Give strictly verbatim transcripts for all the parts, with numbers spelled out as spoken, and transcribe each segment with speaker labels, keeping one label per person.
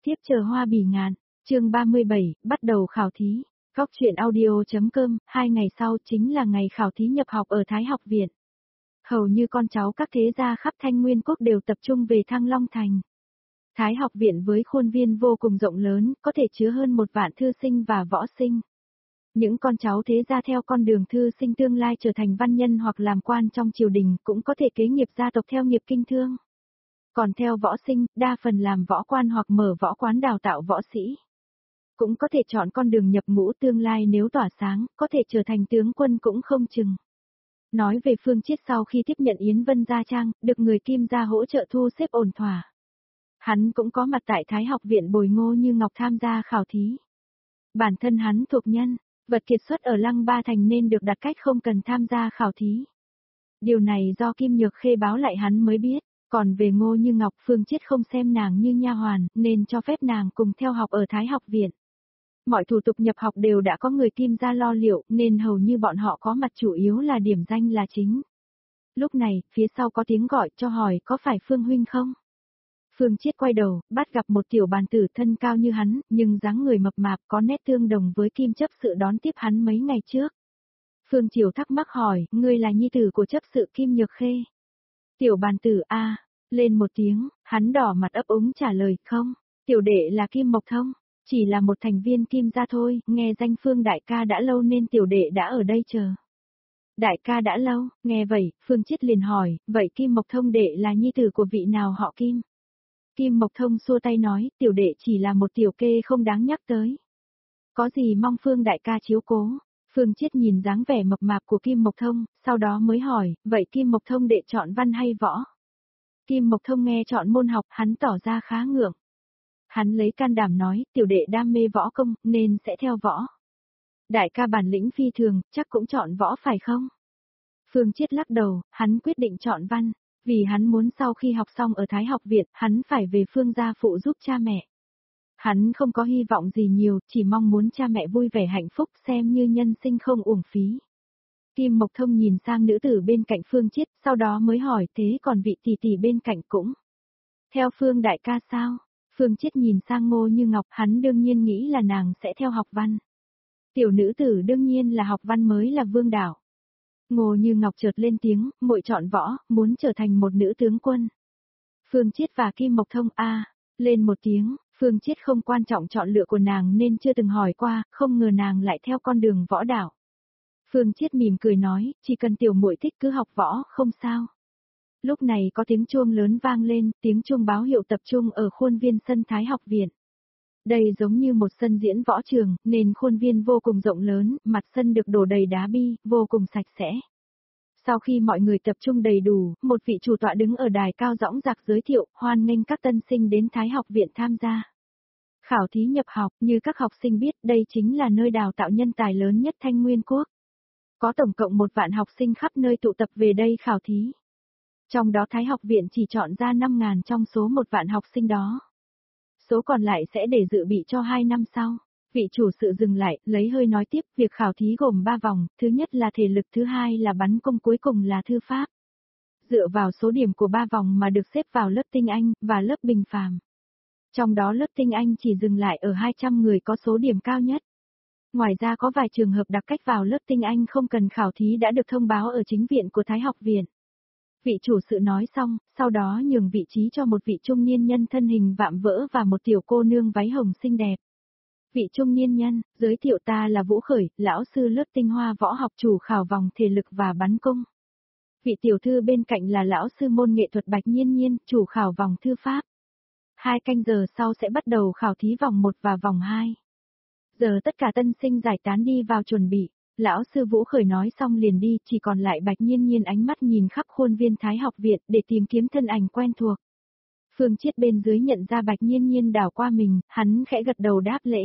Speaker 1: tiếp chờ hoa bỉ ngạn, chương ba mươi bảy, bắt đầu khảo thí. Góc truyện audio.com, hai ngày sau chính là ngày khảo thí nhập học ở Thái học viện. Hầu như con cháu các thế gia khắp Thanh Nguyên Quốc đều tập trung về Thăng Long Thành. Thái học viện với khuôn viên vô cùng rộng lớn, có thể chứa hơn một vạn thư sinh và võ sinh. Những con cháu thế gia theo con đường thư sinh tương lai trở thành văn nhân hoặc làm quan trong triều đình cũng có thể kế nghiệp gia tộc theo nghiệp kinh thương. Còn theo võ sinh, đa phần làm võ quan hoặc mở võ quán đào tạo võ sĩ. Cũng có thể chọn con đường nhập ngũ tương lai nếu tỏa sáng, có thể trở thành tướng quân cũng không chừng. Nói về Phương Chiết sau khi tiếp nhận Yến Vân Gia Trang, được người Kim gia hỗ trợ thu xếp ổn thỏa. Hắn cũng có mặt tại Thái học viện bồi Ngô Như Ngọc tham gia khảo thí. Bản thân hắn thuộc nhân, vật kiệt xuất ở Lăng Ba Thành nên được đặt cách không cần tham gia khảo thí. Điều này do Kim Nhược Khê báo lại hắn mới biết. Còn về Ngô Như Ngọc, Phương Chiết không xem nàng như nha hoàn, nên cho phép nàng cùng theo học ở Thái học viện. Mọi thủ tục nhập học đều đã có người Kim gia lo liệu, nên hầu như bọn họ có mặt chủ yếu là điểm danh là chính. Lúc này, phía sau có tiếng gọi cho hỏi có phải Phương huynh không? Phương Chiết quay đầu, bắt gặp một tiểu bàn tử thân cao như hắn, nhưng dáng người mập mạp có nét tương đồng với Kim chấp sự đón tiếp hắn mấy ngày trước. Phương Triều thắc mắc hỏi, ngươi là nhi tử của chấp sự Kim Nhược Khê? Tiểu bàn tử a, lên một tiếng, hắn đỏ mặt ấp úng trả lời, không, tiểu đệ là Kim Mộc Thông, chỉ là một thành viên Kim gia thôi, nghe danh Phương đại ca đã lâu nên tiểu đệ đã ở đây chờ. Đại ca đã lâu, nghe vậy, Phương Chiết liền hỏi, vậy Kim Mộc Thông đệ là nhi tử của vị nào họ Kim? Kim Mộc Thông xua tay nói, tiểu đệ chỉ là một tiểu kê không đáng nhắc tới. Có gì mong Phương đại ca chiếu cố. Phương Chiết nhìn dáng vẻ mập mạp của Kim Mộc Thông, sau đó mới hỏi, vậy Kim Mộc Thông đệ chọn văn hay võ? Kim Mộc Thông nghe chọn môn học, hắn tỏ ra khá ngượng. Hắn lấy can đảm nói, tiểu đệ đam mê võ công, nên sẽ theo võ. Đại ca bản lĩnh phi thường, chắc cũng chọn võ phải không? Phương Chiết lắc đầu, hắn quyết định chọn văn, vì hắn muốn sau khi học xong ở Thái học viện, hắn phải về Phương gia phụ giúp cha mẹ. Hắn không có hy vọng gì nhiều, chỉ mong muốn cha mẹ vui vẻ hạnh phúc xem như nhân sinh không uổng phí. Kim Mộc Thông nhìn sang nữ tử bên cạnh Phương Chiết, sau đó mới hỏi thế còn vị tỷ tỷ bên cạnh cũng. Theo Phương đại ca sao? Phương Chiết nhìn sang Ngô Như Ngọc, hắn đương nhiên nghĩ là nàng sẽ theo học văn. Tiểu nữ tử đương nhiên là học văn mới là vương đạo. Ngô Như Ngọc chợt lên tiếng, muội chọn võ, muốn trở thành một nữ tướng quân. Phương Chiết và Kim Mộc Thông a, lên một tiếng. Phương Chiết không quan trọng chọn lựa của nàng nên chưa từng hỏi qua, không ngờ nàng lại theo con đường võ đạo. Phương Chiết mỉm cười nói, chỉ cần tiểu muội thích cứ học võ, không sao. Lúc này có tiếng chuông lớn vang lên, tiếng chuông báo hiệu tập trung ở khuôn viên sân Thái học viện. Đây giống như một sân diễn võ trường, nên khuôn viên vô cùng rộng lớn, mặt sân được đổ đầy đá bi, vô cùng sạch sẽ. Sau khi mọi người tập trung đầy đủ, một vị chủ tọa đứng ở đài cao dõng dạc giới thiệu, hoan nghênh các tân sinh đến Thái học viện tham gia. Khảo thí nhập học, như các học sinh biết, đây chính là nơi đào tạo nhân tài lớn nhất Thanh Nguyên Quốc. Có tổng cộng một vạn học sinh khắp nơi tụ tập về đây khảo thí. Trong đó Thái học viện chỉ chọn ra năm ngàn trong số một vạn học sinh đó. Số còn lại sẽ để dự bị cho hai năm sau. Vị chủ sự dừng lại, lấy hơi nói tiếp, việc khảo thí gồm ba vòng, thứ nhất là thể lực, thứ hai là bắn cung, cuối cùng là thư pháp. Dựa vào số điểm của ba vòng mà được xếp vào lớp tinh anh, và lớp bình phàm. Trong đó lớp tinh anh chỉ dừng lại ở hai trăm người có số điểm cao nhất. Ngoài ra có vài trường hợp đặc cách vào lớp tinh anh không cần khảo thí đã được thông báo ở chính viện của Thái học viện. Vị chủ sự nói xong, sau đó nhường vị trí cho một vị trung niên nhân thân hình vạm vỡ và một tiểu cô nương váy hồng xinh đẹp. Vị trung niên nhân, giới thiệu ta là Vũ Khởi, lão sư lớp tinh hoa võ học chủ khảo vòng thể lực và bắn cung. Vị tiểu thư bên cạnh là lão sư môn nghệ thuật Bạch Nhiên Nhiên, chủ khảo vòng thư pháp. Hai canh giờ sau sẽ bắt đầu khảo thí vòng một và vòng hai. Giờ tất cả tân sinh giải tán đi vào chuẩn bị. Lão sư Vũ Khởi nói xong liền đi, chỉ còn lại Bạch Nhiên Nhiên ánh mắt nhìn khắp khuôn viên Thái học viện để tìm kiếm thân ảnh quen thuộc. Phương Chiết bên dưới nhận ra Bạch Nhiên Nhiên đảo qua mình, hắn khẽ gật đầu đáp lễ.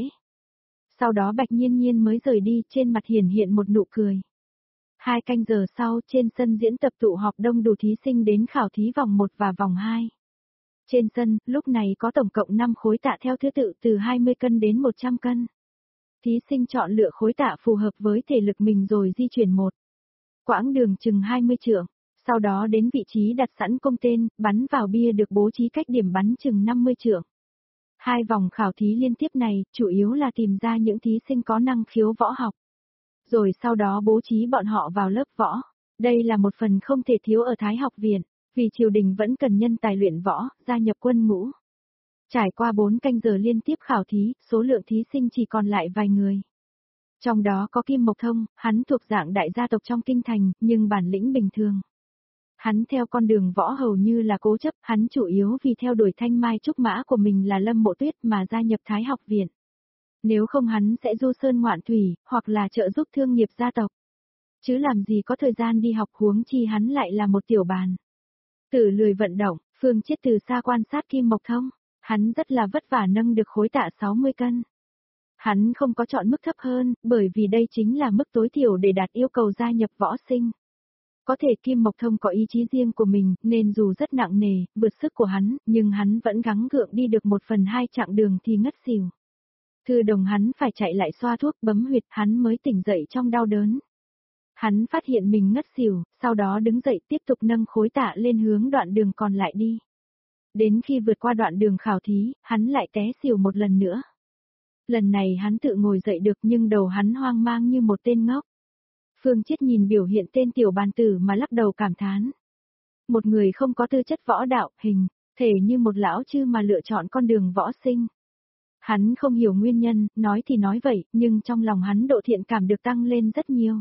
Speaker 1: Sau đó Bạch Nhiên Nhiên mới rời đi, trên mặt hiển hiện một nụ cười. Hai canh giờ sau, trên sân diễn tập tụ họp đông đủ thí sinh đến khảo thí vòng một và vòng hai. Trên sân, lúc này có tổng cộng năm khối tạ theo thứ tự từ hai mươi cân đến một trăm cân. Thí sinh chọn lựa khối tạ phù hợp với thể lực mình rồi di chuyển một quãng đường chừng hai mươi trượng, sau đó đến vị trí đặt sẵn cung tên, bắn vào bia được bố trí cách điểm bắn chừng năm mươi trượng. Hai vòng khảo thí liên tiếp này, chủ yếu là tìm ra những thí sinh có năng khiếu võ học. Rồi sau đó bố trí bọn họ vào lớp võ. Đây là một phần không thể thiếu ở Thái học viện, vì triều đình vẫn cần nhân tài luyện võ, gia nhập quân ngũ. Trải qua bốn canh giờ liên tiếp khảo thí, số lượng thí sinh chỉ còn lại vài người. Trong đó có Kim Mộc Thông, hắn thuộc dạng đại gia tộc trong kinh thành, nhưng bản lĩnh bình thường. Hắn theo con đường võ hầu như là cố chấp, hắn chủ yếu vì theo đuổi thanh mai trúc mã của mình là Lâm Mộ Tuyết mà gia nhập Thái học viện. Nếu không hắn sẽ du sơn ngoạn thủy, hoặc là trợ giúp thương nghiệp gia tộc. Chứ làm gì có thời gian đi học, huống chi hắn lại là một tiểu bàn. Tử lười vận động, Phương Chiết từ xa quan sát Kim Mộc Thông, hắn rất là vất vả nâng được khối tạ sáu mươi cân. Hắn không có chọn mức thấp hơn, bởi vì đây chính là mức tối thiểu để đạt yêu cầu gia nhập võ sinh. Có thể Kim Mộc Thông có ý chí riêng của mình, nên dù rất nặng nề, vượt sức của hắn, nhưng hắn vẫn gắng gượng đi được một phần hai chặng đường thì ngất xỉu. Thư đồng hắn phải chạy lại xoa thuốc bấm huyệt, hắn mới tỉnh dậy trong đau đớn. Hắn phát hiện mình ngất xỉu, sau đó đứng dậy tiếp tục nâng khối tạ lên hướng đoạn đường còn lại đi. Đến khi vượt qua đoạn đường khảo thí, hắn lại té xỉu một lần nữa. Lần này hắn tự ngồi dậy được nhưng đầu hắn hoang mang như một tên ngốc. Phương Chiết nhìn biểu hiện tên tiểu bàn tử mà lắc đầu cảm thán. Một người không có tư chất võ đạo, hình, thể như một lão chư mà lựa chọn con đường võ sinh. Hắn không hiểu nguyên nhân, nói thì nói vậy, nhưng trong lòng hắn độ thiện cảm được tăng lên rất nhiều.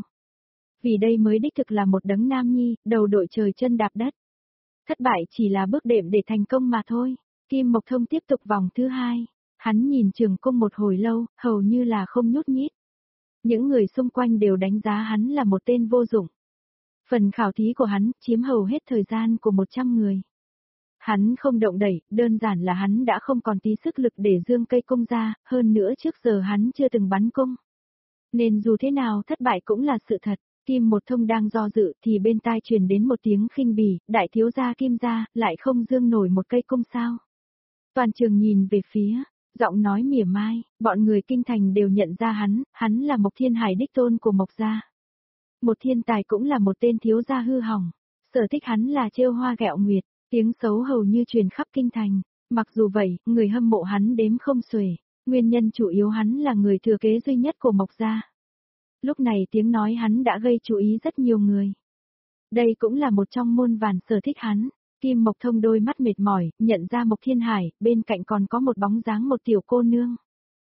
Speaker 1: Vì đây mới đích thực là một đấng nam nhi, đầu đội trời chân đạp đất. Thất bại chỉ là bước đệm để thành công mà thôi. Kim Mộc Thông tiếp tục vòng thứ hai. Hắn nhìn trường cung một hồi lâu, hầu như là không nhút nhít. Những người xung quanh đều đánh giá hắn là một tên vô dụng. Phần khảo thí của hắn chiếm hầu hết thời gian của một trăm người. Hắn không động đẩy, đơn giản là hắn đã không còn tí sức lực để dương cây cung ra, hơn nữa trước giờ hắn chưa từng bắn cung. Nên dù thế nào thất bại cũng là sự thật. Kim Một Thông đang do dự thì bên tai truyền đến một tiếng khinh bỉ, đại thiếu gia Kim gia, lại không dương nổi một cây cung sao. Toàn trường nhìn về phía, giọng nói mỉa mai, bọn người kinh thành đều nhận ra hắn, hắn là Mộc Thiên Hải đích tôn của Mộc gia. Một thiên tài cũng là một tên thiếu gia hư hỏng, sở thích hắn là trêu hoa ghẹo nguyệt, tiếng xấu hầu như truyền khắp kinh thành. Mặc dù vậy, người hâm mộ hắn đếm không xuể, nguyên nhân chủ yếu hắn là người thừa kế duy nhất của Mộc gia. Lúc này tiếng nói hắn đã gây chú ý rất nhiều người. Đây cũng là một trong muôn vàn sở thích hắn. Kim Mộc Thông đôi mắt mệt mỏi, nhận ra Mộc Thiên Hải, bên cạnh còn có một bóng dáng một tiểu cô nương.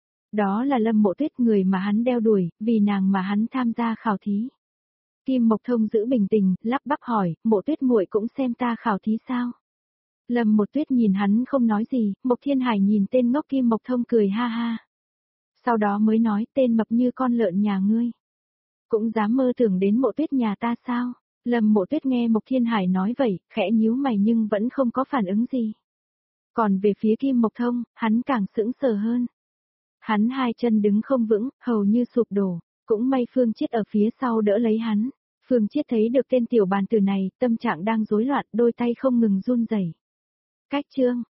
Speaker 1: Đó là Lâm Mộ Tuyết, người mà hắn đeo đuổi, vì nàng mà hắn tham gia khảo thí. Kim Mộc Thông giữ bình tĩnh, lắp bắp hỏi, Mộ Tuyết muội cũng xem ta khảo thí sao? Lâm Mộ Tuyết nhìn hắn không nói gì, Mộc Thiên Hải nhìn tên ngốc Kim Mộc Thông cười ha ha. Sau đó mới nói, tên mập như con lợn nhà ngươi. Cũng dám mơ tưởng đến Mộ Tuyết nhà ta sao? Lâm Mộ Tuyết nghe Mộc Thiên Hải nói vậy, khẽ nhíu mày nhưng vẫn không có phản ứng gì. Còn về phía Kim Mộc Thông, hắn càng sững sờ hơn. Hắn hai chân đứng không vững, hầu như sụp đổ, cũng may Phương Chiết ở phía sau đỡ lấy hắn. Phương Chiết thấy được tên tiểu bàn tử này, tâm trạng đang rối loạn, đôi tay không ngừng run rẩy. Cách chương